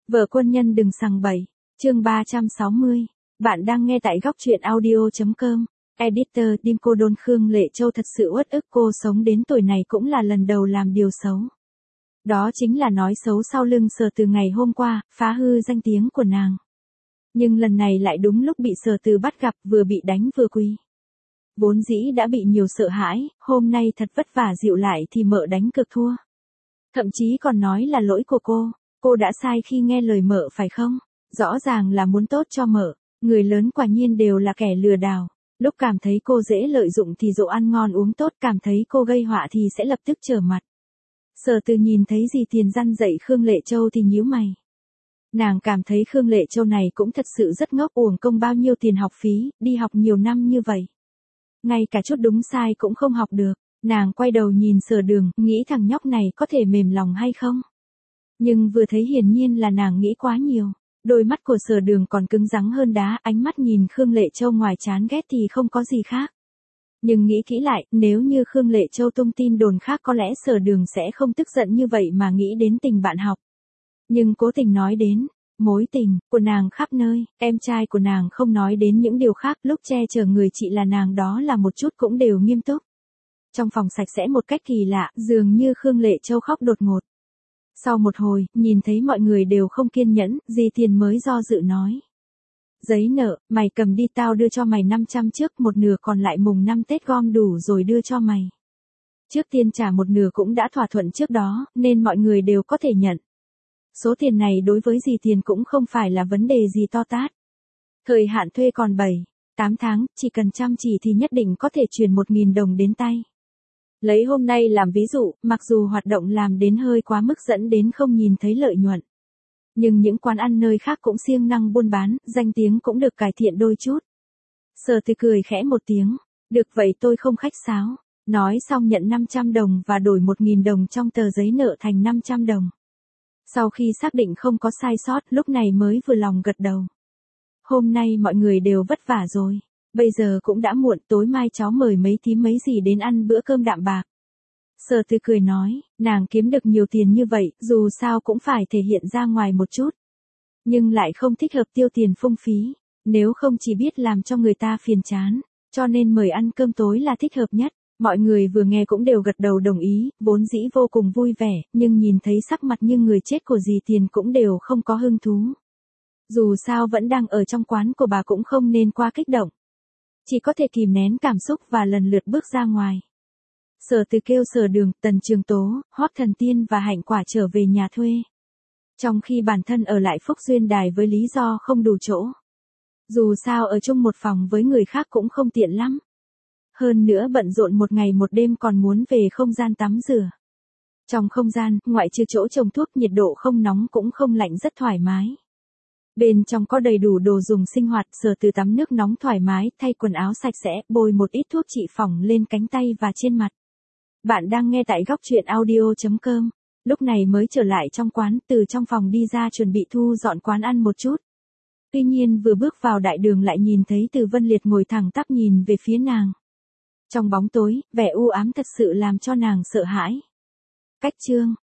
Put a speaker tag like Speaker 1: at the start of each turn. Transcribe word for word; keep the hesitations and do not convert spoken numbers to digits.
Speaker 1: Vợ quân nhân đừng sằng bậy. Chương ba trăm sáu mươi. Bạn đang nghe tại góc truyện audio chấm com. Editor Tim cô đôn Khương Lệ Châu thật sự uất ức, cô sống đến tuổi này cũng là lần đầu làm điều xấu. Đó chính là nói xấu sau lưng Sở Từ ngày hôm qua, phá hư danh tiếng của nàng. Nhưng lần này lại đúng lúc bị Sở Từ bắt gặp, vừa bị đánh vừa quỳ. Vốn dĩ đã bị nhiều sợ hãi, hôm nay thật vất vả dịu lại thì mợ đánh cực thua. Thậm chí còn nói là lỗi của cô, cô đã sai khi nghe lời mợ phải không? Rõ ràng là muốn tốt cho mợ, người lớn quả nhiên đều là kẻ lừa đảo. Lúc cảm thấy cô dễ lợi dụng thì dỗ ăn ngon uống tốt, cảm thấy cô gây họa thì sẽ lập tức trở mặt. Sở Từ nhìn thấy dì Tiền răn dạy Khương Lệ Châu thì nhíu mày. Nàng cảm thấy Khương Lệ Châu này cũng thật sự rất ngốc, uổng công bao nhiêu tiền học phí, đi học nhiều năm như vậy. Ngay cả chút đúng sai cũng không học được. Nàng quay đầu nhìn Sở Đường, nghĩ thằng nhóc này có thể mềm lòng hay không? Nhưng vừa thấy hiển nhiên là nàng nghĩ quá nhiều. Đôi mắt của Sở Đường còn cứng rắn hơn đá, ánh mắt nhìn Khương Lệ Châu ngoài chán ghét thì không có gì khác. Nhưng nghĩ kỹ lại, nếu như Khương Lệ Châu tung tin đồn khác có lẽ Sở Đường sẽ không tức giận như vậy mà nghĩ đến tình bạn học. Nhưng cố tình nói đến mối tình của nàng khắp nơi, em trai của nàng không nói đến những điều khác, lúc che chở người chị là nàng đó là một chút cũng đều nghiêm túc. Trong phòng sạch sẽ một cách kỳ lạ, dường như Khương Lệ Châu khóc đột ngột. Sau một hồi, nhìn thấy mọi người đều không kiên nhẫn, dì Tiền mới do dự nói. Giấy nợ, mày cầm đi, tao đưa cho mày năm trăm trước, một nửa còn lại mùng năm Tết gom đủ rồi đưa cho mày. Trước tiên trả một nửa cũng đã thỏa thuận trước đó, nên mọi người đều có thể nhận. Số tiền này đối với dì Tiền cũng không phải là vấn đề gì to tát. Thời hạn thuê còn bảy, tám tháng, chỉ cần chăm chỉ thì nhất định có thể chuyển một nghìn đồng đến tay. Lấy hôm nay làm ví dụ, mặc dù hoạt động làm đến hơi quá mức dẫn đến không nhìn thấy lợi nhuận. Nhưng những quán ăn nơi khác cũng siêng năng buôn bán, danh tiếng cũng được cải thiện đôi chút. Sở Từ cười khẽ một tiếng, được vậy tôi không khách sáo. Nói xong nhận năm trăm đồng và đổi một nghìn đồng trong tờ giấy nợ thành năm trăm đồng. Sau khi xác định không có sai sót, lúc này mới vừa lòng gật đầu. Hôm nay mọi người đều vất vả rồi. Bây giờ cũng đã muộn, tối mai cháu mời mấy thím mấy dì đến ăn bữa cơm đạm bạc. Sở Từ cười nói, nàng kiếm được nhiều tiền như vậy, dù sao cũng phải thể hiện ra ngoài một chút. Nhưng lại không thích hợp tiêu tiền phung phí, nếu không chỉ biết làm cho người ta phiền chán, cho nên mời ăn cơm tối là thích hợp nhất. Mọi người vừa nghe cũng đều gật đầu đồng ý, vốn dĩ vô cùng vui vẻ, nhưng nhìn thấy sắc mặt như người chết của dì Tiền cũng đều không có hứng thú. Dù sao vẫn đang ở trong quán của bà cũng không nên quá kích động. Chỉ có thể kìm nén cảm xúc và lần lượt bước ra ngoài. Sở Từ kêu Sở Đường, Tần Trường Tố, Hoắc Thần Tiên và Hạnh Quả trở về nhà thuê. Trong khi bản thân ở lại Phúc Duyên Đài với lý do không đủ chỗ. Dù sao ở chung một phòng với người khác cũng không tiện lắm. Hơn nữa bận rộn một ngày một đêm còn muốn về không gian tắm rửa. Trong không gian, ngoại trừ chỗ trồng thuốc, nhiệt độ không nóng cũng không lạnh, rất thoải mái. Bên trong có đầy đủ đồ dùng sinh hoạt, Sở Từ tắm nước nóng thoải mái, thay quần áo sạch sẽ, bôi một ít thuốc trị phỏng lên cánh tay và trên mặt. Bạn đang nghe tại góc truyện audio chấm com. Lúc này mới trở lại trong quán, từ trong phòng đi ra chuẩn bị thu dọn quán ăn một chút. Tuy nhiên vừa bước vào đại đường lại nhìn thấy Từ Vân Liệt ngồi thẳng tắp nhìn về phía nàng. Trong bóng tối, vẻ u ám thật sự làm cho nàng sợ hãi. Cách chương,